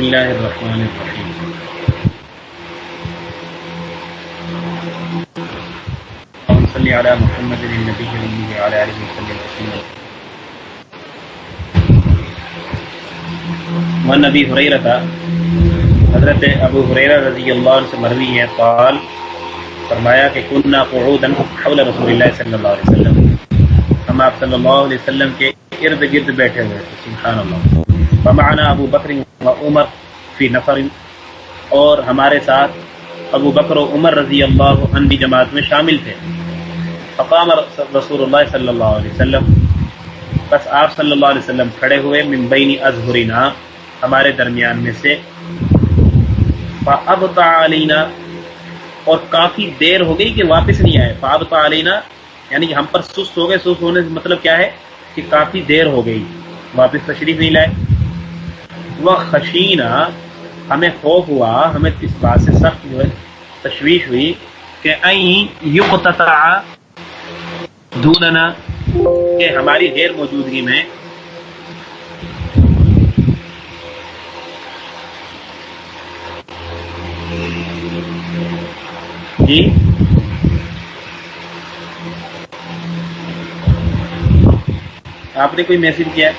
اللہ الرحمن الرحیم. اللهم صل علی محمد النبی الامی وعلی آلہ وسلم تسلیما. وعن ابی ہریرہ، حضرت ابو ہریرہ رضی اللہ عنہ سے مروی ہے، قال فرمایا کہ کننا قعودا حول رسول اللہ صلی اللہ علیہ وسلم، ہم آپ صلی اللہ علیہ وسلم کے ارد گرد بیٹھے ہوئے تھے. سبحان اللہ. ومعنا ابو بکر و عمر فی نفر، اور ہمارے ساتھ ابو بکر و عمر رضی اللہ عنہ بھی جماعت میں شامل تھے. فقام رسول اللہ صلی اللہ علیہ وسلم، بس آپ صلی اللہ علیہ وسلم کھڑے ہوئے، من بین اظہرنا، ہمارے درمیان میں سے، فابطا علینا، اور کافی دیر ہو گئی کہ واپس نہیں آئے. فابطا علینا یعنی کہ ہم پر سست ہو گئے. سست ہونے سے مطلب کیا ہے کہ کافی دیر ہو گئی، واپس تشریف نہیں لائے. وخشینا، ہمیں خوف ہوا، ہمیں اس بات سے سخت جو ہے تشویش ہوئی کہ ان یقتطع دوننا، کہ ہماری غیر موجودگی میں جی آپ نے کوئی میسج کیا؟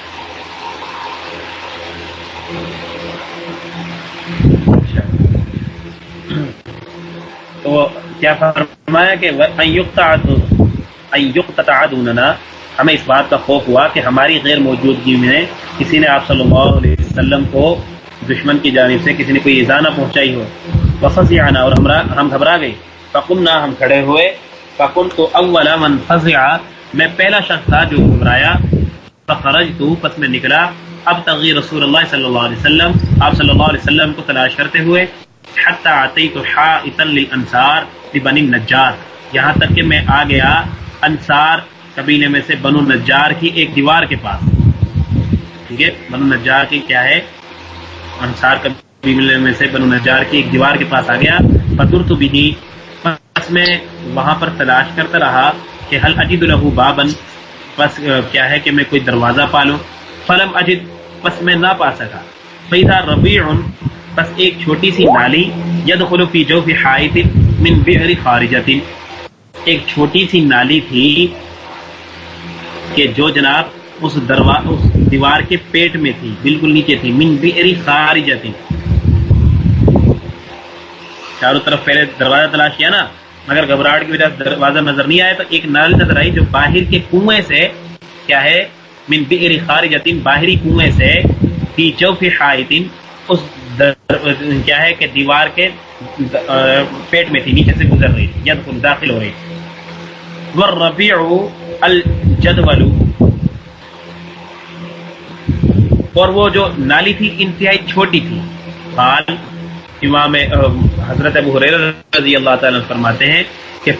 تو کیا فرمایا کہ ان یقتطع دوننا، ہمیں اس بات کا خوف ہوا کہ ہماری غیر موجودگی میں کسی نے آپ صلی اللہ علیہ وسلم کو دشمن کی جانب سے کسی نے کوئی ایذا نہ پہنچائی ہو. وفزعنا، اور ہم گھبرا گئے. فقمنا، ہم کھڑے ہوئے. فكنت اول من فزع، میں پہلا شخص تھا جو گھبرایا. فخرجت، پس میں نکلا. ابتغی رسول اللہ صلی اللہ علیہ وسلم، آپ صلی اللہ علیہ وسلم کو تلاش کرتے ہوئے. حتی اتیت حائطا للانصار ببنی النجار، یہاں تک کہ میں آ گیا انصار قبیلے میں سے بنو النجار کی ایک دیوار کے پاس. ٹھیک ہے، بنو النجار کی کیا ہے، انصار قبیلے میں سے بنو النجار کی ایک دیوار کے پاس آ گیا. فدرت به، بس میں وہاں پر تلاش کرتا رہا کہ هل اجد له بابا، بس کیا ہے کہ میں کوئی دروازہ پالوں. فلم اجد، بس میں نہ پا سکا. فاذا ربیع، بس ایک چھوٹی سی نالی، يدخل في جوف حائط من بئر خارجۃ، ایک چھوٹی سی نالی تھی کہ جو جناب اس دیوار کے پیٹ میں تھی، بالکل نیچے تھی. من بئر خارجۃ، چاروں طرف پہلے دروازہ تلاش کیا نا، مگر گھبراہٹ کی وجہ سے دروازہ نظر نہیں آیا، تو ایک نالی نظر آئی جو باہر کے کنویں سے، کیا ہے، من بئر خارجۃ، باہری کنویں سے، فی جوف حائط، اس کیا ہے کہ دیوار کے پیٹ میں تھی، نیچے سے گزر رہی تھی، یدخل، داخل ہو رہی تھی. والربیع الجدول، اور وہ جو نالی تھی انتہائی چھوٹی تھی. قال، امام حضرت ابو ہریرہ رضی اللہ تعالیٰ عنہ فرماتے ہیں کہ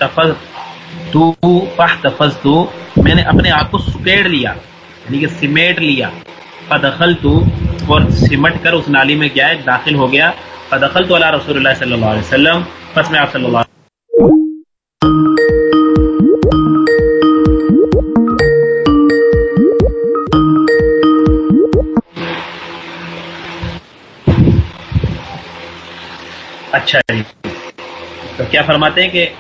فاحتفظت، میں نے اپنے آپ کو سکیڑ لیا، یعنی کہ سمیٹ لیا. فدخلت، اور سمٹ کر اس نالی میں کیا ہے داخل ہو گیا. فدخلت علی رسول اللہ صلی اللہ علیہ وسلم، پس میں آپ صلی اللہ علیہ اچھا جی، تو کیا فرماتے ہیں کہ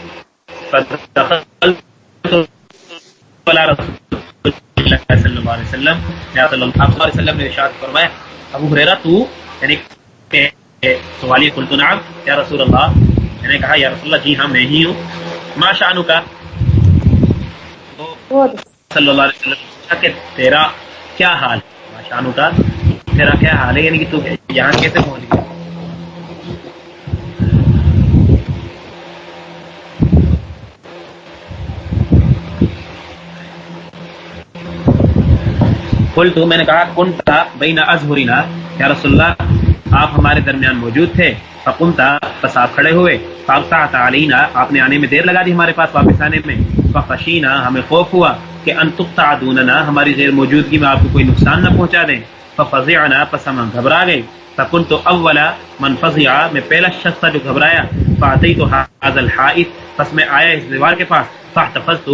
صلی اللہ علیہ وسلم، آپ صلی اللہ علیہ وسلم نے ارشاد فرمایا، ابو ہریرہ تو، یعنی کہ سوالی، قلت نعم یا رسول اللہ، میں نے کہا یا رسول اللہ جی ہاں میں ہی ہوں. ما شأنک، صلی اللہ علیہ وسلم کہ تیرا کیا حال ہے. ما شأنک، تیرا کیا حال ہے، یعنی کہ تو یہاں کیسے پہنچ گیا. قلت، میں نے کہا، کنت بین اظہرنا، یا رسول اللہ آپ ہمارے درمیان موجود تھے. فقمت، بس آپ کھڑے ہوئے. فابطأت علینا، آپ نے آنے میں دیر لگا دی ہمارے پاس واپس آنے میں. فخشینا، ہمیں خوف ہوا کہ ان تقطع دوننا، ہماری غیر موجودگی میں آپ کو کوئی نقصان نہ پہنچا دیں. ففزعنا، پس ہم گھبرا گئے. فکنت اول من فزع، میں پہلا شخص تھا جو گھبرایا. فاتیت هذا الحائط، پس میں آیا اس دیوار کے پاس. فاحتفظت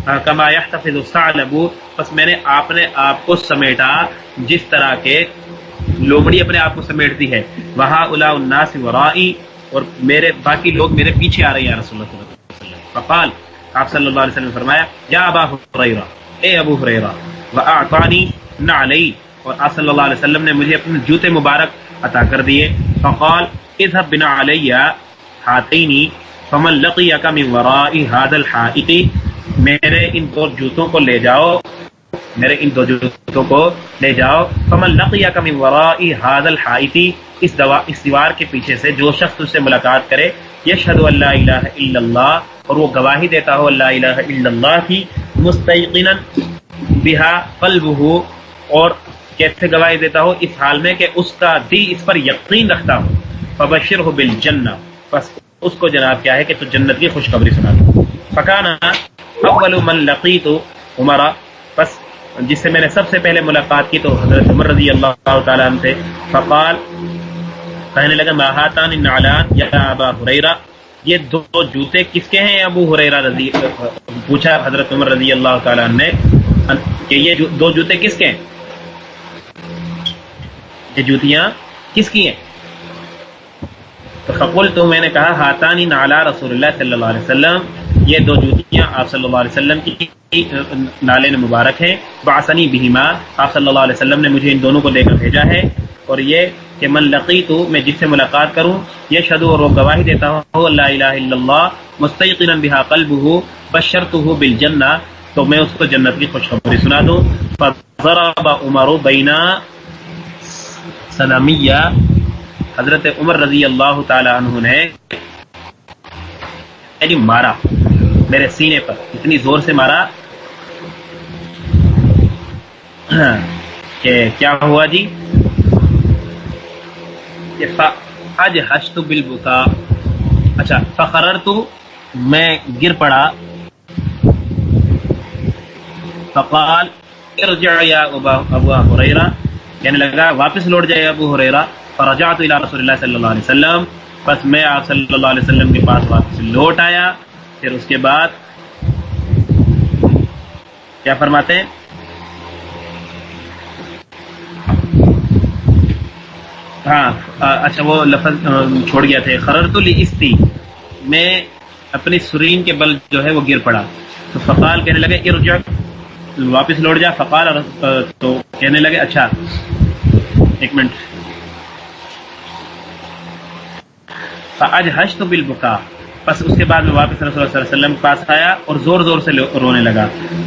کما يحتفظ الثعلب، پس میں نے اپنے آپ کو سمیٹا جس طرح کے لومڑی اپنے آپ کو سمیٹتی ہے، وہاں الا الناس ورائی، اور میرے باقی لوگ میرے پیچھے آ رہے ہیں یا رسول اللہ صلی اللہ علیہ وسلم. فقال، آپ صلی اللہ علیہ وسلم نے فرمایا، یا ابا ہریرہ، اے ابو ہریرہ، واعطانی نعلی، اور آپ صلی اللہ علیہ وسلم نے مجھے اپنے جوتے مبارک عطا کر دیے. فقال اذهب بنعلی ہاتین فمن لقیک من وراء هذا الحائط، میرے ان دو جوتوں کو لے جاؤ، میرے ان دو جوتوں کو لے جاؤ. فمن لقیک من وراء هذا الحائط، اس دیوار کے پیچھے سے جو شخص تجھ سے ملاقات کرے، یشہد ان لا الہ الا اللہ، اور وہ گواہی دیتا ہو لا الہ الا اللہ کی، مستیقنا بہا قلبہ، اور کیسے گواہی دیتا ہو، اس حال میں کہ اس کا دل اس پر یقین رکھتا ہو. فبشرہ بالجنہ، بس اس کو جناب کیا ہے کہ تو جنت کی خوشخبری سنا دو. فکانا اول من لقیت عمر، بس جس سے میں نے سب سے پہلے ملاقات کی تو حضرت عمر رضی اللہ تعالیٰ عنہ سے. فقال، کہنے لگا، ما ہاتان النعلان یا ابا ہریرہ، یہ دو جوتے کس کے ہیں ابو ہریرہ رضی، پوچھا حضرت عمر رضی اللہ تعالیٰ عنہ نے کہ یہ دو جوتے کس کے ہیں، یہ جوتیاں کس کی ہیں؟ تو فقلت، میں نے کہا، ہاتانی نعلا رسول اللہ صلی اللہ علیہ وسلم، یہ دو جوتیاں آپ صلی اللہ علیہ وسلم کی نالے مبارک ہیں. بعثنی بہما، آپ صلی اللہ علیہ وسلم نے مجھے ان دونوں کو دے کر بھیجا ہے. اور یہ کہ من لقیت، میں جس سے ملاقات کروں، یشہد، اور وہ گواہی دیتا ہوں لا الہ الا اللہ، مستیقنا بہا قلبہ، بشرتہ بالجنہ، تو میں اس کو جنت کی خوشخبری سنا دوں. فضرب عمر بین سلامیہ، حضرت عمر رضی اللہ تعالی عنہ نے یعنی مارا میرے سینے پر، اتنی زور سے مارا کہ کیا ہوا جی، فاجہشت بالبکاء، اچھا، فخررت، میں گر پڑا. فقال ارجع یا ابا ہریرہ، کہنے لگا واپس لوٹ جائے ابو ہریرہ. فرجعت الى رسول اللہ صلی اللہ علیہ وسلم، بس میں آپ صلی اللہ علیہ وسلم کے پاس واپس لوٹ آیا. پھر اس کے بعد کیا فرماتے ہیں، ہاں اچھا وہ لفظ چھوڑ گیا تھے، خررت لاستی، میں اپنی سرین کے بل جو ہے وہ گر پڑا. تو فقال، کہنے لگے، ارجع، واپس لوٹ جا. فقال، تو کہنے لگے، اچھا ایک منٹ، فاجہشت بالبکاء، بس اس کے بعد میں واپس رسول اللہ صلی اللہ علیہ وسلم کے پاس آیا اور زور زور سے رونے لگا.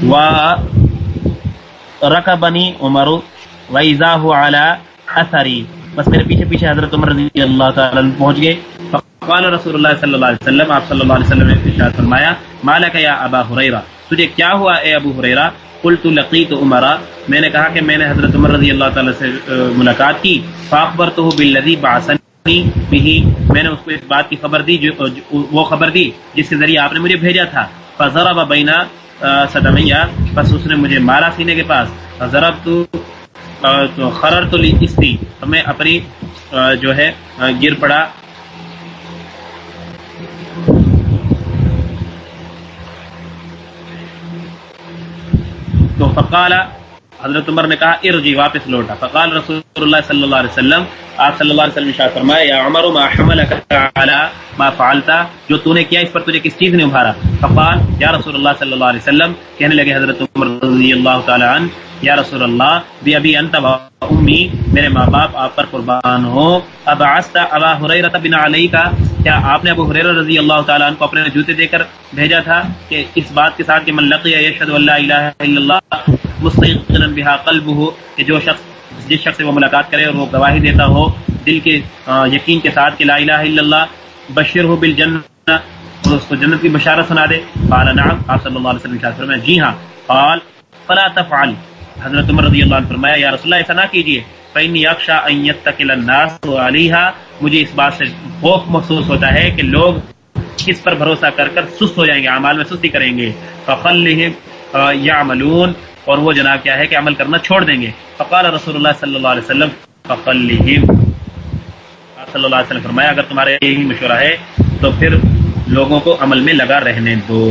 ورکبنی عمر واذا هو علی اثری، بس میرے پیچھے پیچھے حضرت عمر رضی اللہ تعالی عنہ پہنچ گئے. فقال رسول اللہ صلی اللہ علیہ وسلم، آپ صلی اللہ علیہ وسلم نے ارشاد فرمایا، ما لک یا ابا ہریرہ، تجھے کیا ہوا اے ابو ہریرہ؟ قلت لقیت عمر، میں نے کہا کہ میں نے حضرت عمر رضی اللہ تعالی سے ملاقات کی. فاخبرته بالذی بعثنی بہ، میں نے اس کو اس بات کی خبر دی، وہ خبر دی جس کے ذریعے آپ نے مجھے بھیجا تھا. فضرب بین صدمیہ، بس اس نے مجھے مارا سینے کے پاس. فضربت، تو خررت لاستی، میں اپنی جو ہے گر پڑا. تو فقال، حضرت عمر نے کہا، ارجی، واپس لوٹا. فقال رسول اللہ صلی اللہ علیہ وسلم، آپ صلی اللہ علیہ وسلم نے ارشاد فرمایا، یا عمر ما حملک علی ما فعلت، جو تو نے کیا اس پر تجھے کس چیز نے ابھارا؟ فقال، یا رسول اللہ صلی اللہ علیہ وسلم، کہنے لگے حضرت عمر رضی اللہ تعالی عنہ، یا رسول اللہ، بی ابی انت و امی، میرے ماں باپ آپ پر قربان ہو. ابعثت ابا ہریرہ بن علی کا، کیا آپ نے ابو ہریرہ رضی اللہ تعالیٰ عنہ کو اپنے جوتے دے کر بھیجا تھا کہ اس بات کے ساتھ کہ من لقی یشہد ان لا الہ الا اللہ مستیقنا بہا قلبہ، کہ جو شخص جس شخص سے وہ ملاقات کرے اور وہ گواہی دیتا ہو دل کے یقین کے ساتھ کہ لا الہ الا اللہ، بشرہ بالجنہ، اور اس کو جنت کی بشارت سنا دے. قال نعم، آپ صلی اللہ علیہ وسلم ارشاد فرمایا، جی ہاں. قال فلا تفعل، حضرت عمر رضی اللہ عنہ فرمایا، یا رسول اللہ ایسا نہ کیجیے. فإنی اخشى ان يتكل الناس علیہا، مجھے اس بات سے خوف محسوس ہوتا ہے کہ لوگ اس پر بھروسہ کر کر سست ہو جائیں گے، اعمال میں سستی کریں گے. فخلهم يعملون، اور وہ جناب کیا ہے کہ عمل کرنا چھوڑ دیں گے. فقال رسول اللہ صلی اللہ علیہ وسلم، فخلهم، آپ صلی اللہ علیہ وسلم فرمایا، اگر تمہارا یہی مشورہ ہے تو پھر لوگوں کو عمل میں لگا رہنے دو.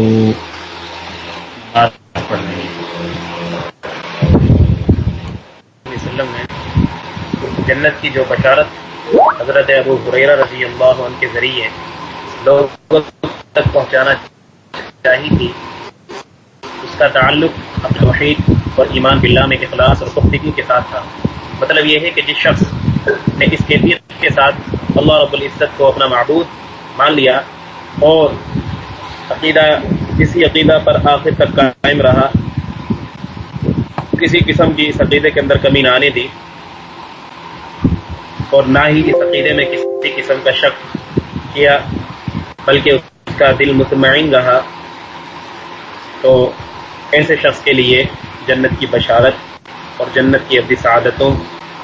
وسلم نے جنت کی جو بشارت حضرت ابو ہریرہ رضی اللہ عنہ کے ذریعے لوگوں تک پہنچانا چاہی تھی، اس کا تعلق توحید اور ایمان باللہ میں اخلاص اور پختگی کے ساتھ تھا۔ مطلب یہ ہے کہ جس شخص نے اس کیفیت کے ساتھ اللہ رب العزت کو اپنا معبود مان لیا اور اسی عقیدہ پر آخر تک قائم رہا، کسی قسم کی اس عقیدے کے اندر کمی نہ آنے دی اور نہ ہی اس عقیدے میں کسی قسم کا شک کیا، بلکہ اس کا دل مطمئن رہا، تو ایسے شخص کے لیے جنت کی بشارت اور جنت کی ابدی سعادتوں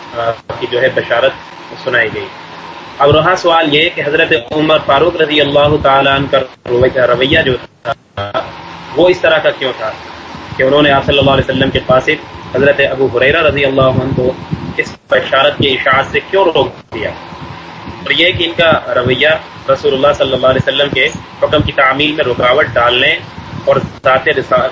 کی جو ہے بشارت سنائی گئی۔ اب رہا سوال یہ کہ حضرت عمر فاروق رضی اللہ تعالیٰ عنہ کا رویہ جو تھا وہ اس طرح کا کیوں تھا کہ انہوں نے آپ صلی اللہ علیہ وسلم کے قاصد حضرت ابو ہریرہ رضی اللہ عنہ کو اس بشارت کی اشاعت سے کیوں روک دیا؟ اور یہ کہ ان کا رویہ رسول اللہ صلی اللہ علیہ وسلم کے حکم کی تعمیل میں رکاوٹ ڈالنے اور ذات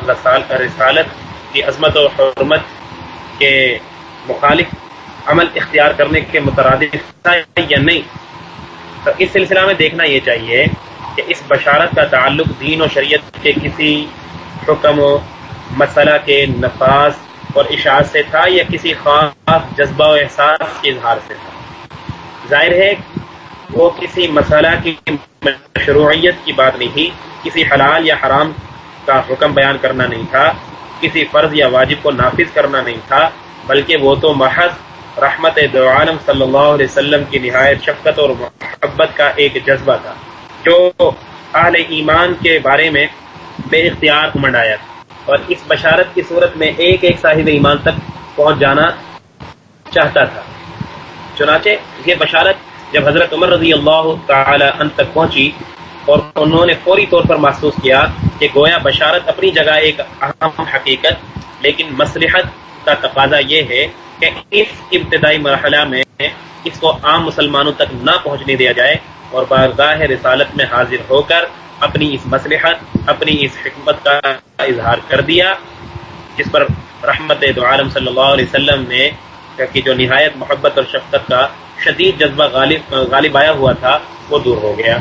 رسالت کی عظمت و حرمت کے مخالف عمل اختیار کرنے کے مترادف تھا یا نہیں، تو اس سلسلہ میں دیکھنا یہ چاہیے کہ اس بشارت کا تعلق دین و شریعت کے کسی حکم و مسئلہ کے نفاذ اور اشاعت سے تھا یا کسی خاص جذبہ و احساس کے اظہار سے تھا۔ ظاہر ہے وہ کسی مسئلہ کی مشروعیت کی بات نہیں تھی، کسی حلال یا حرام کا حکم بیان کرنا نہیں تھا، کسی فرض یا واجب کو نافذ کرنا نہیں تھا، بلکہ وہ تو محض رحمت دو عالم صلی اللہ علیہ وسلم کی نہایت شفقت اور محبت کا ایک جذبہ تھا جو اہل ایمان کے بارے میں بے اختیار امنڈ آیا تھا، اور اس بشارت کی صورت میں ایک ایک صاحب ایمان تک پہنچ جانا چاہتا تھا۔ چنانچہ یہ بشارت جب حضرت عمر رضی اللہ تعالی عنہ تک پہنچی اور انہوں نے فوری طور پر محسوس کیا کہ گویا بشارت اپنی جگہ ایک اہم حقیقت، لیکن مصلحت کا تقاضا یہ ہے کہ اس ابتدائی مرحلہ میں اس کو عام مسلمانوں تک نہ پہنچنے دیا جائے، اور بارگاہ رسالت میں حاضر ہو کر اپنی اس مصلحت، اپنی اس حکمت کا اظہار کر دیا، جس پر رحمت دو عالم صلی اللہ علیہ وسلم نے کہ جو نہایت محبت اور شفقت کا شدید جذبہ غالب آیا ہوا تھا وہ دور ہو گیا۔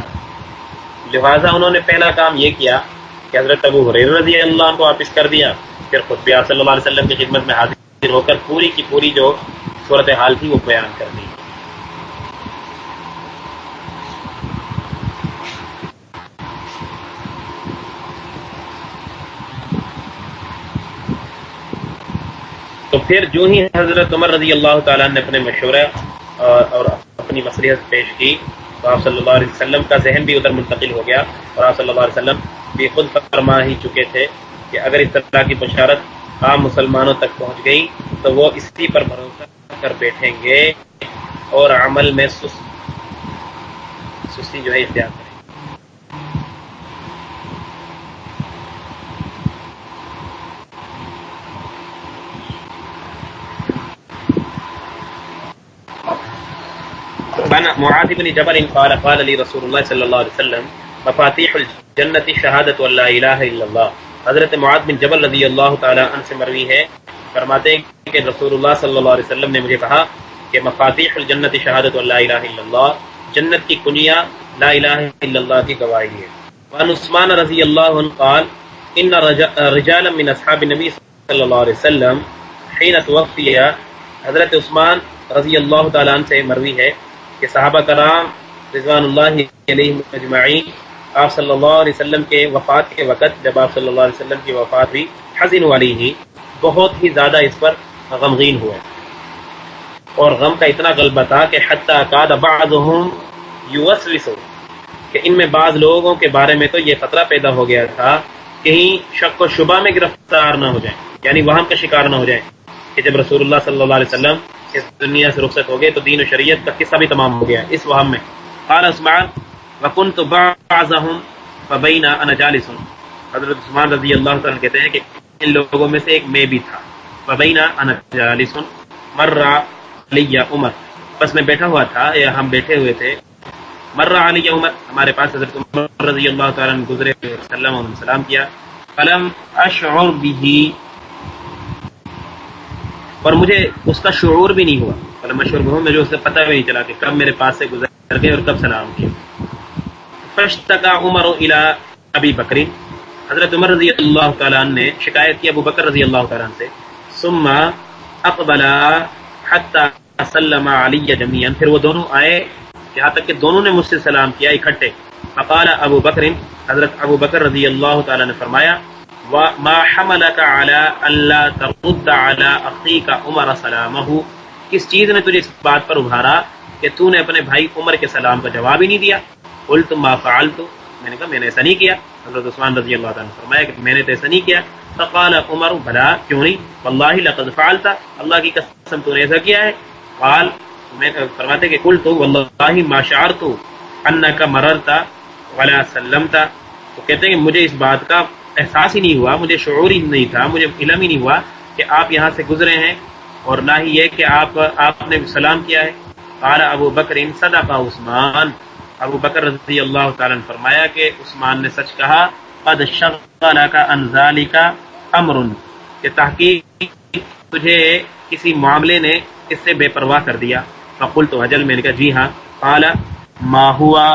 لہذا انہوں نے پہلا کام یہ کیا کہ حضرت ابو ہریرہ رضی اللہ عنہ کو واپس کر دیا، پھر خود بھی آپ صلی اللہ علیہ وسلم کی خدمت میں حاضر ہو کر پوری کی پوری جو صورتحال تھی وہ بیان کر دی۔ تو پھر جو ہی حضرت عمر رضی اللہ تعالیٰ نے اپنے مشورہ اور اپنی مصلحت پیش کی تو آپ صلی اللہ علیہ وسلم کا ذہن بھی ادھر منتقل ہو گیا، اور آپ صلی اللہ علیہ وسلم بھی خود فرما ہی چکے تھے کہ اگر اس طرح کی بشارت عام مسلمانوں تک پہنچ گئی تو وہ اسی پر بھروسہ کر بیٹھیں گے اور عمل میں سستی جو ہے اختیار کریں۔ معاذ بن جبل قال قال لي رسول الله صلى الله عليه وسلم مفاتيح الجنة شهادة ان لا اله الا الله۔ حضرت معاذ بن جبل رضی اللہ تعالی عنہ سے مروی ہے، فرماتے ہیں کہ رسول اللہ صلی اللہ علیہ وسلم نے مجھے کہا کہ مفاتیح الجنت شہادت ان لا الہ الا اللہ، جنت کی کنیاں لا الہ الا اللہ کی گواہی ہے۔ وعن عثمان رضی اللہ عنہ قال ان رجالا من اصحاب النبی صلی اللہ علیہ وسلم حين توفی، حضرت عثمان رضی اللہ تعالی عنہ سے مروی ہے کہ صحابہ کرام رضوان اللہ علیہم اجمعین آپ صلی اللہ علیہ وسلم کے وفات کے وقت جب آپ صلی اللہ علیہ وسلم کی وفات ہوئی حزنوا علیہ، بہت ہی زیادہ اس پر غمگین ہوئے، اور غم کا اتنا غلبہ تھا کہ حتی کاد بعضهم یوسوس، کہ ان میں بعض لوگوں کے بارے میں تو یہ خطرہ پیدا ہو گیا تھا کہیں شک و شبہ میں گرفتار نہ ہو جائیں، یعنی وہم کا شکار نہ ہو جائیں کہ جب رسول اللہ صلی اللہ علیہ وسلم اس دنیا سے رخصت ہو گئے تو دین و شریعت کا قصہ بھی تمام ہو گیا اس وہم میں۔ قال عثمان وکنت بعضهم فبین انا جالس، حضرت عثمان رضی اللہ تعالیٰ کہتے ہیں کہ ان لوگوں میں سے ایک میں بھی تھا، فبین انا جالس مر علی عمر، بس میں بیٹھا ہوا تھا یا ہم بیٹھے ہوئے تھے، مر علی عمر، ہمارے پاس حضرت عمر رضی اللہ تعالیٰ نے گزرے وسلم علیہ السلام کیا، فلم اشعر به، اور مجھے اس کا شعور بھی نہیں ہوا، فلما شربهم مجھے اس سے پتہ بھی نہیں چلا کہ کب میرے پاس سے گزر گئے اور کب سلام کیا. فاشتكى عمر الى ابی بکر، حضرت عمر رضی اللہ تعالیٰ عنہ نے شکایت کی ابو بکر رضی اللہ تعالیٰ عنہ سے. ثم اقبل حتى سلم علی جميعا، پھر وہ دونوں آئے یہاں تک کہ دونوں نے مجھ سے سلام کیا اکٹھے. فقال ابو بکر، حضرت ابو بکر رضی اللہ تعالیٰ نے فرمایا ما حملك على الا ترد على اخيك عمر سلامه، کس چیز نے تجھے اس بات پر ابھارا کہ تو نے اپنے بھائی عمر کے سلام کا جواب ہی نہیں دیا. قلت ما فعلت، میں نے کہا میں نے ایسا نہیں کیا. حضرت عثمان رضی اللہ تعالیٰ نے فرمایا کہ میں نے تو ایسا نہیں کیا. فقال عمر بھلا کیوں نہیں، واللہ لقد فعلت، اللہ کی قسم تو نے ایسا کیا ہے. قال، میں فرماتے کہ قلت واللہ ما شعرت انک مررت ولا سلمت، تو کہتے ہیں کہ مجھے اس بات کا احساس ہی نہیں ہوا، مجھے شعور ہی نہیں تھا، مجھے علم ہی نہیں ہوا کہ آپ یہاں سے گزرے ہیں اور نہ ہی یہ کہ آپ نے سلام کیا ہے. قال ابو بکر صدق عثمان، ابو بکر رضی اللہ تعالیٰ نے فرمایا کہ عثمان نے سچ کہا. قد شغلک عن ذلک امر، کہ تحقیق تجھے کسی معاملے نے اس سے بے پرواہ کر دیا. فقلت اجل، میں نے کہا جی ہاں. قال ما ہوا،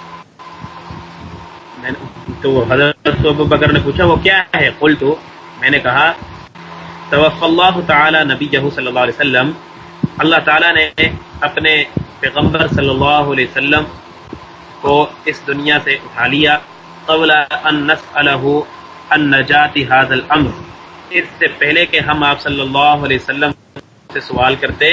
تو حضرت ابو بکر نے پوچھا وہ کیا ہے. قلت، میں نے کہا توفی اللہ تعالی نبیہ صلی اللہ علیہ وسلم، اللہ تعالیٰ نے اپنے پیغمبر صلی اللہ علیہ وسلم کو اس دنیا سے اٹھا لیا. قبل ان نسألہ عن نجات هذا الامر، اس سے پہلے کہ ہم آپ صلی اللہ علیہ وسلم سے سوال کرتے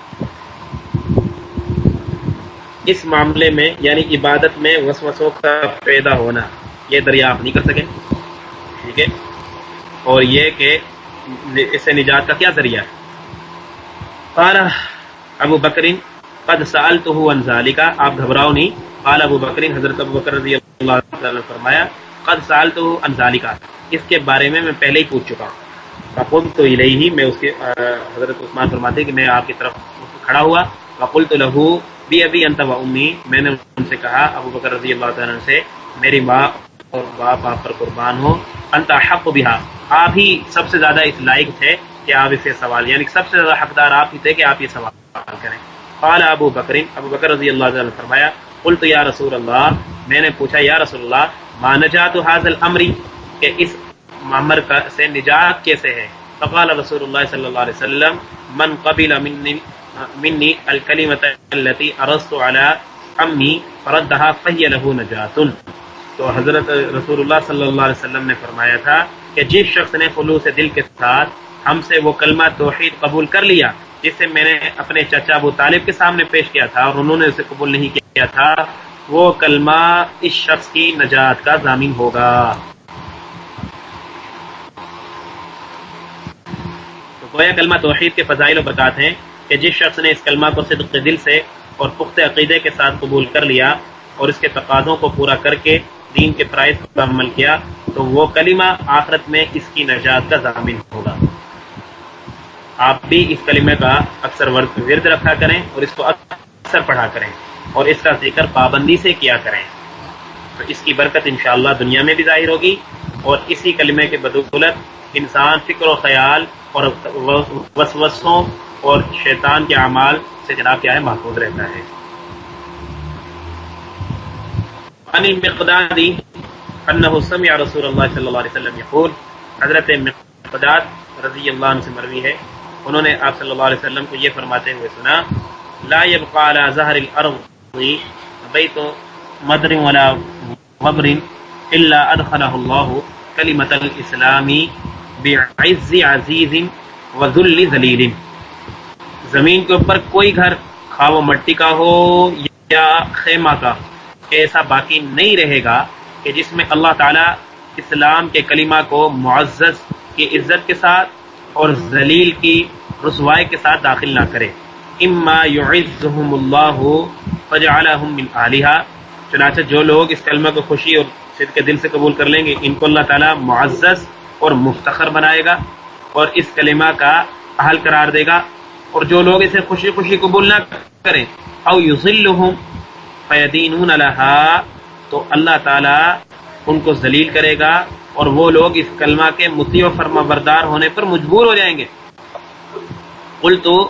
اس معاملے میں، یعنی عبادت میں وسوسوں کا پیدا ہونا، یہ دریافت نہیں کر سکے. ٹھیک ہے، اور یہ کہ اس سے نجات کا کیا ذریعہ ہے. قال ابو بکر قد سألتہ عن ذلک، آپ گھبراؤ نہیں. قال ابو بکر، حضرت ابو بکر رضی اللہ تعالیٰ نے فرمایا قد سألتہ عن ذلک، اس کے بارے میں پہلے ہی پوچھ چکا ہوں. فقمت الیہ، میں اس کے، حضرت عثمان فرماتے کہ میں آپ کی طرف کھڑا ہوا. فقلت لہ بی ابی انت و امی، میں نے ان سے کہا ابو بکر رضی اللہ تعالیٰ عنہ سے میری ماں اور باپ آپ پر قربان ہو. انت حق بہا، آپ ہی سب سے زیادہ اس لائق تھے کہ آپ اسے سوال، یعنی سب سے زیادہ حقدار آپ ہی تھے کہ آپ یہ سوال کریں. قال ابو بکر، ابو بکر رضی اللہ تعالیٰ نے فرمایا قلت یا رسول اللہ، میں نے پوچھا یا رسول اللہ ما نجات هذا الامر، کہ اس معمر سے نجات کیسے ہے. فقال رسول اللہ صلی اللہ علیہ وسلم من قبل منی الکلمۃ التي ارسط علی امی فردها فهي له نجات. تو حضرت رسول اللہ صلی اللہ علیہ وسلم نے فرمایا تھا کہ جس شخص نے خلوص دل کے ساتھ ہم سے وہ کلمہ توحید قبول کر لیا جسے میں نے اپنے چچا ابو طالب کے سامنے پیش کیا تھا اور انہوں نے اسے قبول نہیں کیا تھا، وہ کلمہ اس شخص کی نجات کا ضامن ہوگا. تو گویا کلمہ توحید کے فضائل و برکات ہیں کہ جس شخص نے اس کلمہ کو صدق دل سے اور پختہ عقیدے کے ساتھ قبول کر لیا اور اس کے تقاضوں کو پورا کر کے دین کے فرائض پر عمل کیا تو وہ کلمہ آخرت میں اس کی نجات کا ضامن ہوگا. آپ بھی اس کلمے کا اکثر ورد رکھا کریں اور اس کو اکثر پڑھا کریں اور اس کا ذکر پابندی سے کیا کریں، تو اس کی برکت انشاءاللہ دنیا میں بھی ظاہر ہوگی اور اسی کلمے کے بدولت انسان فکر و خیال اور وسوسوں اور شیطان کے اعمال سے جناب کیا ہے محفوظ رہتا ہے. عن المقداد انه سمع رسول اللہ صلی اللہ علیہ وسلم یقول، حضرت مقداد رضی اللہ عنہ سے مروی ہے، انہوں نے آپ صلی اللہ علیہ وسلم کو یہ فرماتے ہوئے سنا لا يبقى على ظهر الارض بيت مدر ولا وبر الا ادخله الله كلمة الاسلام بعز عزيز وذل ذلیل. زمین کے اوپر کوئی گھر خواہ وہ مٹی کا ہو یا خیمہ کا ایسا باقی نہیں رہے گا کہ جس میں اللہ تعالیٰ اسلام کے کلمہ کو معزز کی عزت کے ساتھ اور ذلیل کی رسوائی کے ساتھ داخل نہ کرے. اما یعزهم اللہ فجعلهم من اہلھا، چنانچہ جو لوگ اس کلمہ کو خوشی اور صدق کے دل سے قبول کر لیں گے ان کو اللہ تعالیٰ معزز اور مفتخر بنائے گا اور اس کلمہ کا اہل قرار دے گا. اور جو لوگ اسے خوشی خوشی قبول نہ کریں او یذلهم فیدینون لها، تو اللہ تعالیٰ ان کو ذلیل کرے گا اور وہ لوگ اس کلمہ کے مطیع و فرما بردار ہونے پر مجبور ہو جائیں گے. قلت،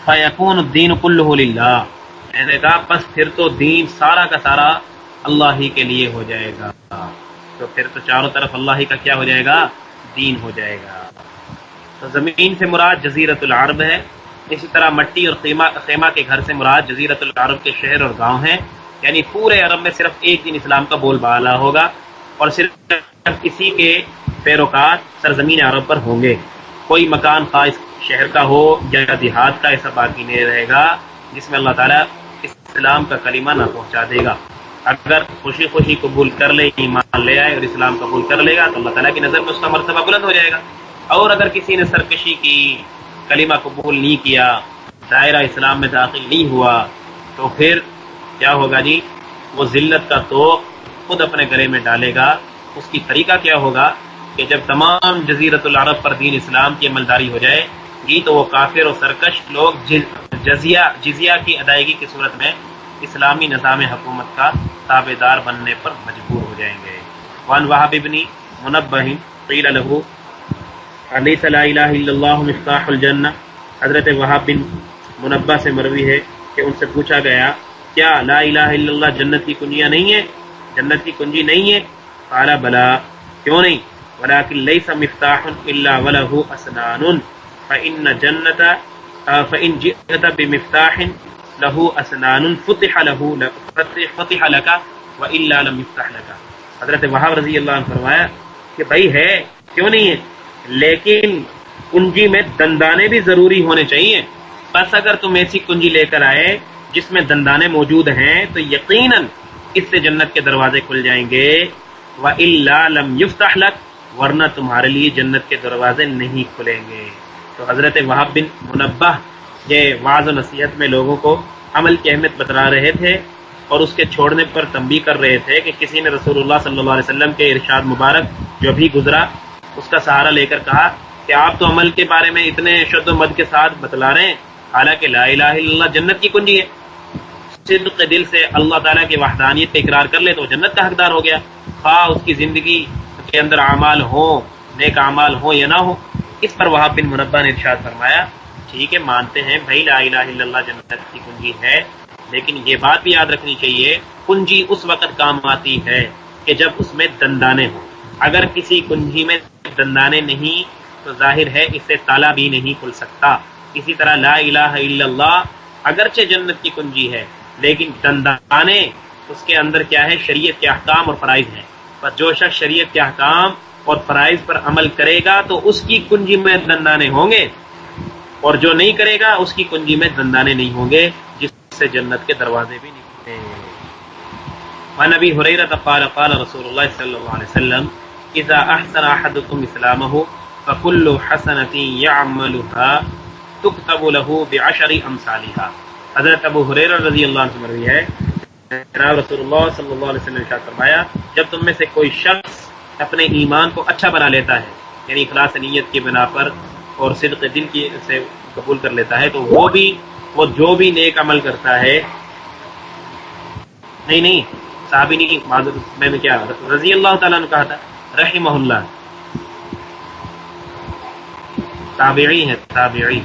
فیکون الدین کلہ للہ، میں نے کہا بس پھر تو دین سارا کا سارا اللہ ہی کے لیے ہو جائے گا، تو پھر تو چاروں طرف اللہ ہی کا کیا ہو جائے گا، دین ہو جائے گا۔ تو زمین سے مراد جزیرۃ العرب ہے، اسی طرح مٹی اور خیمہ کے گھر سے مراد جزیرۃ العرب کے شہر اور گاؤں ہیں، یعنی پورے عرب میں صرف ایک دن اسلام کا بول بالا ہوگا اور صرف اسی کے پیروکار سرزمین عرب پر ہوں گے۔ کوئی مکان خاص شہر کا ہو یا دیہات کا ایسا باقی نہیں رہے گا جس میں اللہ تعالیٰ اسلام کا کلمہ نہ پہنچا دے گا۔ اگر خوشی خوشی قبول کر لے، ایمان لے آئے اور اسلام قبول کر لے گا تو اللہ تعالیٰ کی نظر میں اس کا مرتبہ بلند ہو جائے گا، اور اگر کسی نے سرکشی کی، کلمہ قبول نہیں کیا، دائرہ اسلام میں داخل نہیں ہوا، تو پھر کیا ہوگا جی، وہ ذلت کا توق خود اپنے گلے میں ڈالے گا۔ اس کی طریقہ کیا ہوگا کہ جب تمام جزیرۃ العرب پر دین اسلام کی عملداری ہو جائے گی تو وہ کافر اور سرکش لوگ جزیہ کی ادائیگی کی صورت میں اسلامی نظام حکومت کا تابع دار بننے پر مجبور ہو جائیں گے۔ وان وہب بن منبہ قیل له الیس لا الہ الا اللہ مفتاح الجنہ، حضرت وہب بن منبہ سے مروی ہے کہ ان سے پوچھا گیا کیا لا الہ الا اللہ جنت کی کنجیاں نہیں ہے، جنت کی کنجی نہیں ہے؟ قال بلا، کیوں نہیں؟ ولكن ليس مفتاح الا وله اسنان فان جئت بمفتاح له اسنان فتح لك والا لم يفتح لك۔ حضرت وہاب رضی اللہ عنہ فرمایا کہ بھائی ہے، کیوں نہیں ہے، لیکن کنجی میں دندانے بھی ضروری ہونے چاہیے، بس اگر تم ایسی کنجی لے کر آئے جس میں دندانے موجود ہیں تو یقیناً اس سے جنت کے دروازے کھل جائیں گے، وَإِلَّا لَمْ يُفْتَحْ لَكَ، ورنہ تمہارے لیے جنت کے دروازے نہیں کھلیں گے۔ تو حضرت وہب بن منبہ یہ وعظ و نصیحت میں لوگوں کو عمل کی اہمیت بتلا رہے تھے اور اس کے چھوڑنے پر تنبیہ کر رہے تھے کہ کسی نے رسول اللہ صلی اللہ علیہ وسلم کے ارشاد مبارک جو بھی گزرا اس کا سہارا لے کر کہا کہ آپ تو عمل کے بارے میں اتنے شد و مد کے ساتھ بتلا رہے ہیں، حالانکہ لا الہ الا اللہ جنت کی کنجی ہے۔ صدق دل سے اللہ تعالیٰ کی وحدانیت کا اقرار کر لے تو جنت کا حقدار ہو گیا، خواہ اس کی زندگی کے اندر اعمال ہوں، نیک اعمال ہوں یا نہ ہوں۔ اس پر وہاب بن منبہ نے ارشاد فرمایا ٹھیک ہے، مانتے ہیں بھائی لا الہ الا اللہ جنت کی کنجی ہے، لیکن یہ بات بھی یاد رکھنی چاہیے کنجی اس وقت کام آتی ہے کہ جب اس میں دندانے ہوں۔ اگر کسی کنجی میں دندانے نہیں تو ظاہر ہے اس سے تالا بھی نہیں کھل سکتا۔ اسی طرح لا الہ الا اللہ اگرچہ جنت کی کنجی ہے لیکن دندانے اس کے اندر کیا ہے، شریعت کے احکام اور فرائض ہیں، پر جو شخص شریعت کے احکام اور فرائض پر عمل کرے گا تو اس کی کنجی میں دندانے ہوں گے، اور جو نہیں کرے گا اس کی کنجی میں دندانے نہیں ہوں گے، جس سے جنت کے دروازے بھی نہیں کھلتے۔ وعن ابی ہریرہ قال قال رسول اللہ صلی اللہ علیہ وسلم اذا احسن احدکم اسلامہ فکل حسنۃ یعملها تکتب له بعشر امثالها۔ حضرت ابو ہریرہ رضی اللہ عنہ سے مروی ہے جناب رسول اللہ صلی اللہ علیہ وسلم نے ارشاد فرمایا جب تم میں سے کوئی شخص اپنے ایمان کو اچھا بنا لیتا ہے، یعنی اخلاص نیت کی بنا پر اور صدق دل کی سے قبول کر لیتا ہے، تو وہ جو بھی نیک عمل کرتا ہے، نہیں صحابی نہیں، معذرت میں نے کیا رضی اللہ تعالیٰ نے کہا تھا، رحمہ اللہ، تابعی ہے تابعی۔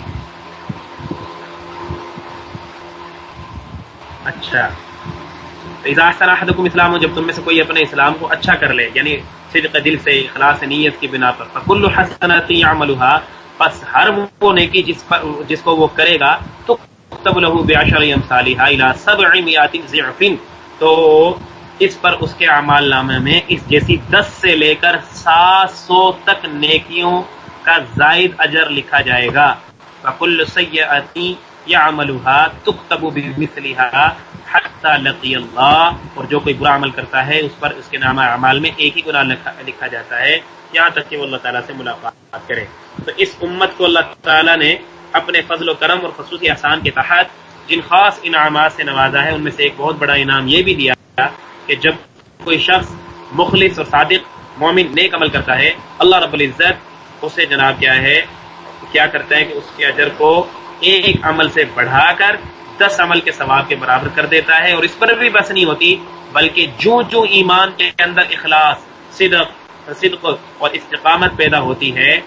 اچھا، اذا احسن احدکم اسلام، جب تم میں سے کوئی اپنے اسلام کو اچھا کر لے، یعنی صدق دل سے اخلاص نیت کی بنا پر، فکل حسنۃ یعملها، پس ہر وہ نیکی جس کو وہ کرے گا تو تکتب له بعشر امثالها الى 700 ضعف، تو اس پر اس کے اعمال نامے میں اس جیسی 10 سے لے کر 700 تک نیکیوں کا زائد اجر لکھا جائے گا۔ فکل سیئۃ یعملها تکتب بمثلها حتی لقی اللہ، اور جو کوئی برا عمل کرتا ہے اس پر اس کے نامہ اعمال میں ایک ہی گناہ لکھا جاتا ہے یہاں تک کہ وہ اللہ تعالیٰ سے ملاقات کرے۔ تو اس امت کو اللہ تعالیٰ نے اپنے فضل و کرم اور خصوصی احسان کے تحت جن خاص انعامات سے نوازا ہے ان میں سے ایک بہت بڑا انعام یہ بھی دیا کہ جب کوئی شخص مخلص اور صادق مومن نیک عمل کرتا ہے، اللہ رب العزت اسے جناب کیا کرتا ہے کہ اس کے اجر کو ایک عمل سے بڑھا کر 10 عمل کے ثواب کے برابر کر دیتا ہے، اور اس پر بھی بس نہیں ہوتی بلکہ جو ایمان کے اندر اخلاص، صدق اور استقامت پیدا ہوتی ہے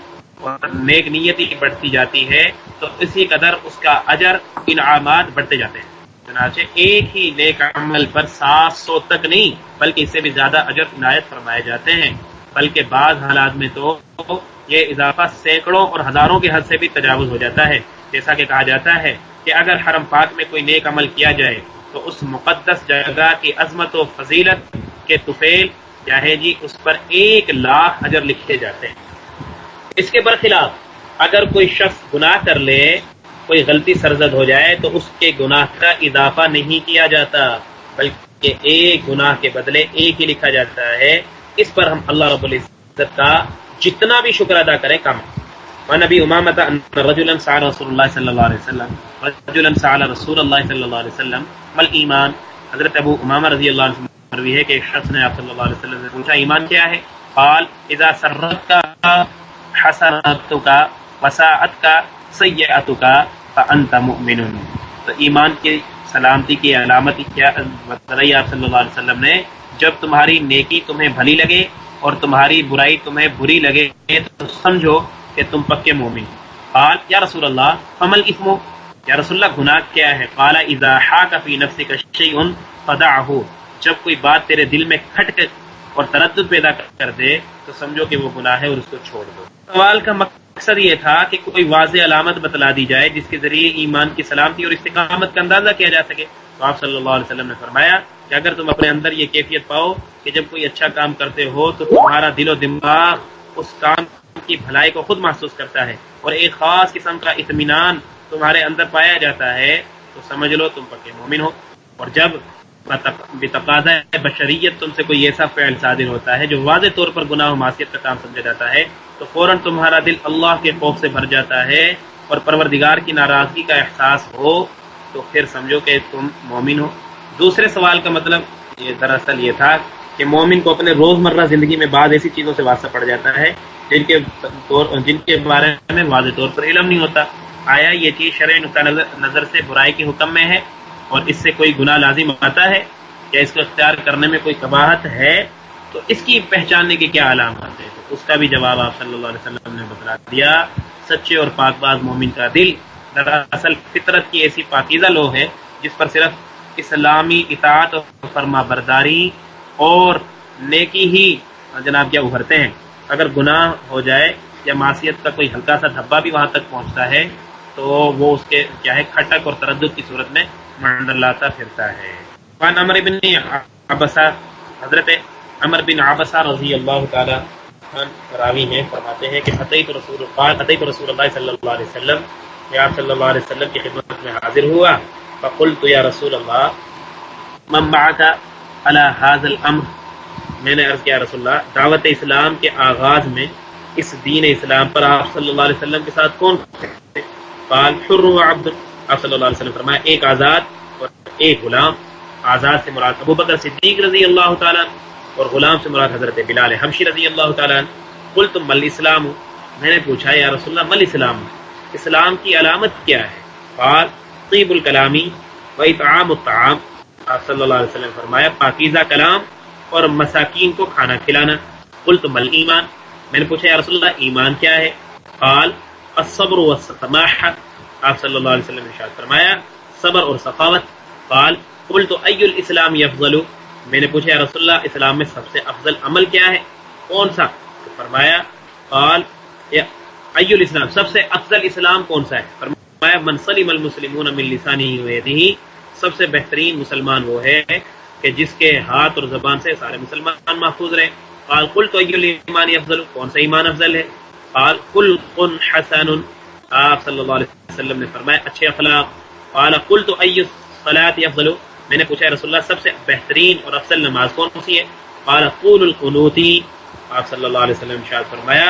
اور نیک نیتی بڑھتی جاتی ہے تو اسی قدر اس کا اجر انعامات بڑھتے جاتے ہیں۔ چنانچہ ایک ہی نیک عمل پر 700 تک نہیں بلکہ اس سے بھی زیادہ اجر عنایت فرمائے جاتے ہیں، بلکہ بعض حالات میں تو یہ اضافہ سینکڑوں اور ہزاروں کی حد سے بھی تجاوز ہو جاتا ہے، جیسا کہ کہا جاتا ہے کہ اگر حرم پاک میں کوئی نیک عمل کیا جائے تو اس مقدس جگہ کی عظمت و فضیلت کے طفیل اس پر 1,00,000 اجر لکھے جاتے ہیں۔ اس کے برخلاف اگر کوئی شخص گناہ کر لے، کوئی غلطی سرزد ہو جائے تو اس کے گناہ کا اضافہ نہیں کیا جاتا بلکہ ایک گناہ کے بدلے ایک ہی لکھا جاتا ہے۔ اس پر ہم اللہ رب العزت کا جتنا بھی شکر ادا کریں کم۔ ونبی امامۃ ان رجلا سأل رسول اللہ صلی اللہ علیہ وسلم رجلا سأل رسول اللہ صلی اللہ علیہ وسلم مل ایمان، حضرت ابو امامہ رضی اللہ عنہ مروی ہے کہ ایک شخص نے آپ صلی اللہ علیہ وسلم سے پوچھا ایمان کیا ہے؟ قال اذا سرتک حسناتک وساءتک سیئاتک فانت مؤمن۔ تو ایمان کی سلامتی کی علامت کیا بتائی آپ صلی اللہ علیہ وسلم نے؟ جب تمہاری نیکی تمہیں بھلی لگے اور تمہاری برائی تمہیں بری لگے تو سمجھو کہ تم پکے مومن۔ قال یا رسول اللہ فما الاثم، یا رسول اللہ گناہ کیا ہے؟ قال اذا حاک فی نفسک شیء فدعه، جب کوئی بات تیرے دل میں کھٹک اور تردد پیدا کر دے تو سمجھو کہ وہ گناہ ہے اور اس کو چھوڑ دو۔ سوال کا مقصد یہ تھا کہ کوئی واضح علامت بتلا دی جائے جس کے ذریعے ایمان کی سلامتی اور استقامت کا اندازہ کیا جا سکے، تو آپ صلی اللہ علیہ وسلم نے فرمایا کہ اگر تم اپنے اندر یہ کیفیت پاؤ کہ جب کوئی اچھا کام کرتے ہو تو تمہارا دل و دماغ اس کام کی بھلائی کو خود محسوس کرتا ہے اور ایک خاص قسم کا اطمینان تمہارے اندر پایا جاتا ہے تو سمجھ لو تم پکے مومن ہو۔ اور جب بتقاضا بشریت تم سے کوئی ایسا فعل صادر ہوتا ہے جو واضح طور پر گناہ و معصیت کا کام سمجھا جاتا ہے تو فوراً تمہارا دل اللہ کے خوف سے بھر جاتا ہے اور پروردگار کی ناراضگی کا احساس ہو تو پھر سمجھو کہ تم مومن ہو۔ دوسرے سوال کا مطلب یہ دراصل یہ تھا کہ مومن کو اپنے روزمرہ زندگی میں بعض ایسی چیزوں سے واسطہ پڑ جاتا ہے جن کے بارے میں واضح طور پر علم نہیں ہوتا۔ آیا یہ چیز شرعی نقطہ نظر سے برائی کے حکم میں ہے اور اس سے کوئی گناہ لازم آتا ہے یا اس کو اختیار کرنے میں کوئی قباحت ہے؟ تو اس کی پہچاننے کی کیا علامات ہے؟ تو اس کا بھی جواب آپ صلی اللہ علیہ وسلم نے بتلا دیا۔ سچے اور پاک باز مومن کا دل دراصل فطرت کی ایسی پاکیزہ لوح ہے جس پر صرف اسلامی اطاعت اور فرما برداری اور نیکی ہی جناب کیا ابھرتے ہیں۔ اگر گناہ ہو جائے یا معصیت کا کوئی ہلکا سا دھبا بھی وہاں تک پہنچتا ہے تو وہ اس کے کیا ہے کھٹک اور تردد کی صورت میں منڈلاتا پھرتا ہے۔ وعن عمر بن عبسہ، حضرت عمر بن عبسہ رضی اللہ تعالی راوی ہیں، فرماتے ہیں کہ اتیت رسول اللہ صلی اللہ علیہ وسلم، کہ آپ صلی اللہ علیہ وسلم کی خدمت میں حاضر ہوا، فقلت یا رسول اللہ من بعث علی هذا الامر، میں نے عرض کیا رسول اللہ دعوت اسلام کے آغاز میں اس دین اسلام پر آپ صلی اللہ علیہ وسلم کے ساتھ کون تھے؟ قال حر و عبد، آپ صلی اللہ علیہ وسلم فرمایا ایک آزاد اور ایک غلام۔ آزاد سے مراد ابو بکر صدیق رضی اللہ تعالیٰ اور غلام سے مراد حضرت بلال حبشی رضی اللہ تعالیٰ۔ قلت مل اسلام، میں نے پوچھا یا رسول اللہ مل اسلام، اسلام کی علامت کیا ہے؟ قال طیب الکلامی و اطعام الطعام، آپ صلی اللہ علیہ وسلم فرمایا پاکیزہ کلام اور مساکین کو کھانا کھلانا۔ قلت مل ایمان، میں نے پوچھا یا رسول اللہ ایمان کیا ہے؟ قال الصبر والسماحہ، آپ صلی اللہ علیہ وسلم نے ارشاد فرمایا صبر اور سخاوت۔ قال قلت ای الاسلام افضل، میں نے پوچھا یا رسول اللہ اسلام میں سب سے افضل عمل کیا ہے، کون سا؟ تو فرمایا قال ای الاسلام، سب سے افضل اسلام کون سا ہے؟ فرمایا من سلم المسلمون من لسانہ و یدہ، سب سے بہترین مسلمان وہ ہے کہ جس کے ہاتھ اور زبان سے سارے مسلمان محفوظ رہے۔ قال قلت ای الایمان افضل، کون سا ایمان افضل ہے؟ قال خلق حسن، آپ صلی اللہ علیہ وسلم نے فرمایا اچھے اخلاق۔ قال قلت ای الصلاۃ افضل، میں نے پوچھا رسول اللہ سب سے بہترین اور افضل نماز کون سی ہے؟ قال طول القنوت، آپ صلی اللہ علیہ وسلم ارشاد فرمایا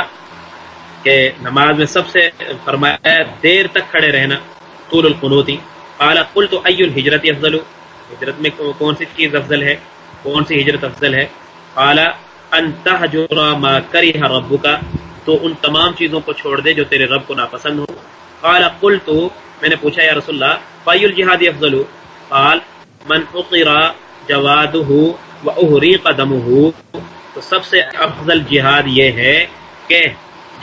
کہ نماز میں سب سے فرمایا دیر تک کھڑے رہنا، طول القنوت۔ قال قلت ای الہجرت افضل، ہجرت میں کون سی چیز افضل ہے، کون سی ہجرت افضل ہے؟ قال ان تہجر ما کرہ ربک، تو ان تمام چیزوں کو چھوڑ دے جو تیرے رب کو ناپسند ہو۔ قال قلت، میں نے پوچھا یا رسول اللہ فای الجہاد افضل؟ قال من اقر جوادہ واحریق دمہ، تو سب سے افضل جہاد یہ ہے کہ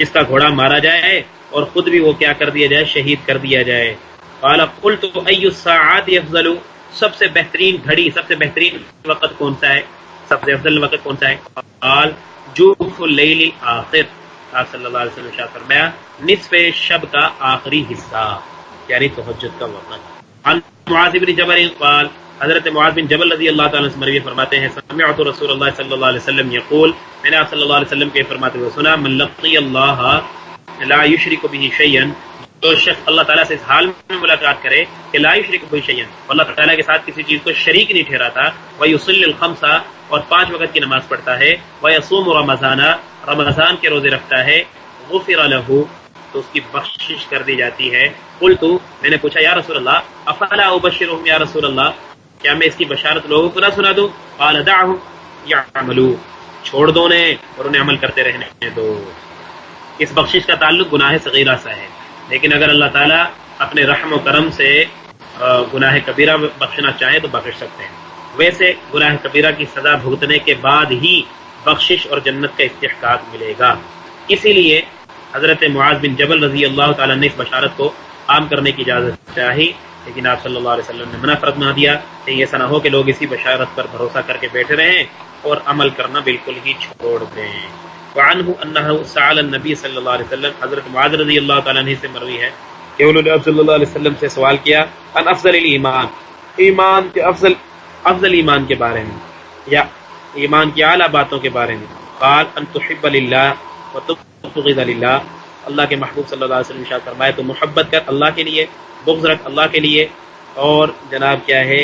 جس کا گھوڑا مارا جائے اور خود بھی وہ کیا کر دیا جائے، شہید کر دیا جائے۔ قال قلت ای الساعات افضل، سب سے بہترین گھڑی، سب سے بہترین وقت کون سا ہے، سب سے افضل وقت کون سا ہے؟ قال جوف اللیل آخر، آپ صلی اللہ علیہ وسلم نے ارشاد فرمایا نصف شب کا آخری حصہ، یعنی تہجد کا وقت۔ عن معاذ بن جبل قال، حضرت معاذ بن جبل رضی اللہ تعالیٰ عنہ مروی فرماتے ہیں سمعت رسول اللہ صلی اللہ علیہ وسلم یقول، میں نے آپ صلی اللہ علیہ وسلم کے فرماتے ہوئے سنا من لقی اللہ لا یشرک بہ شیئا، جو شخص اللہ تعالیٰ سے اس حال میں ملاقات کرے کہ لا یشرک بہ شیئا، اللہ تعالیٰ کے ساتھ کسی چیز کو شریک نہیں ٹھہراتا، ویصلی الخمس، اور 5 وقت کی نماز پڑھتا ہے، ویصوم رمضان، رمضان کے روزے رکھتا ہے، غفر لہ، تو اس کی بخشش کر دی جاتی ہے۔ قلت، میں نے پوچھا یا رسول اللہ افلا ابشرهم یا رسول اللہ، کیا میں اس کی بشارت لوگوں کو نہ سنا دوں؟ قال دعهم يعملوا، چھوڑ دو انہیں اور انہیں عمل کرتے رہنے دو۔ اس بخشش کا تعلق گناہ صغیرہ سے ہے، لیکن اگر اللہ تعالیٰ اپنے رحم و کرم سے گناہ کبیرہ بخشنا چاہے تو بخش سکتے ہیں، ویسے گناہ کبیرہ کی سزا بھگتنے کے بعد ہی بخشش اور جنت کا استحقاق ملے گا۔ اسی لیے حضرت معاذ بن جبل رضی اللہ تعالیٰ نے اس بشارت کو عام کرنے کی اجازت چاہی، لیکن آپ صلی اللہ علیہ وسلم نے منع فرما دیا کہ ایسا نہ ہو کہ لوگ اسی بشارت پر بھروسہ کر کے بیٹھے رہیں اور عمل کرنا بالکل ہی چھوڑ دیں۔ وعنہ انہ سأل النبی صلی اللہ علیہ وسلم، حضرت معاذ رضی اللہ تعالیٰ عنہ سے مروی ہے کہ انہوں نے آپ صلی اللہ علیہ وسلم سے سوال کیا ان افضل الایمان، ایمان کے افضل ایمان کے بارے میں یا ایمان کی اعلیٰ باتوں کے بارے میں۔ قال ان تحب للہ وتبغض للہ، اللہ کے محبوب صلی اللہ علیہ وسلم ارشاد فرمائے تو محبت کر اللہ کے لیے، بغض رکھ اللہ کے لیے، اور جناب کیا ہے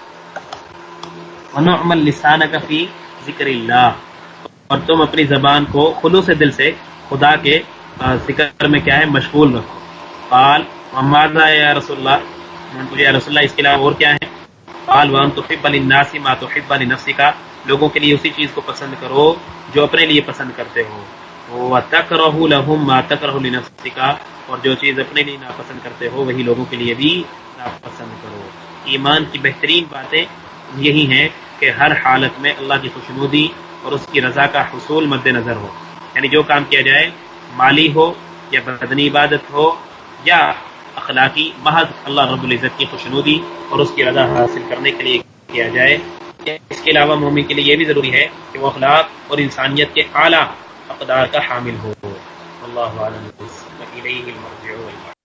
وَنُعْمَلْ لِسَانَكَ فِي ذِكْرِ اللَّهِ، اور تم اپنی زبان کو خلوص دل سے خدا کے ذکر میں کیا ہے مشغول رکھو۔ قال وَمَاذَا يَا رسول اللہ، میں نے پوچھا یا رسول اللہ اس کے علاوہ اور کیا ہے؟ قال وَأَن تُحِبَّ لِلنَّاسِ مَا تُحِبَّ لِنَفْسِكَ، لوگوں کے لیے اسی چیز کو پسند کرو جو اپنے لیے پسند کرتے ہو، وَتَكْرَهُ لَهُم مَا تَكْرَهُ لِنَفْسِكَ، اور جو چیز اپنے لیے ناپسند کرتے ہو وہی لوگوں کے لیے بھی ناپسند کرو۔ ایمان کی بہترین باتیں یہی ہیں کہ ہر حالت میں اللہ کی خوشنودی اور اس کی رضا کا حصول مد نظر ہو، یعنی جو کام کیا جائے مالی ہو یا بدنی عبادت ہو یا اخلاقی، محض اللہ رب العزت کی خوشنودی اور اس کی رضا حاصل کرنے کے لیے کیا جائے۔ اس کے علاوہ مومن کے لیے یہ بھی ضروری ہے کہ وہ اخلاق اور انسانیت کے اعلیٰ اقدار کا حامل ہو۔ اللہ اعلم، الیہ المرجع والمآب۔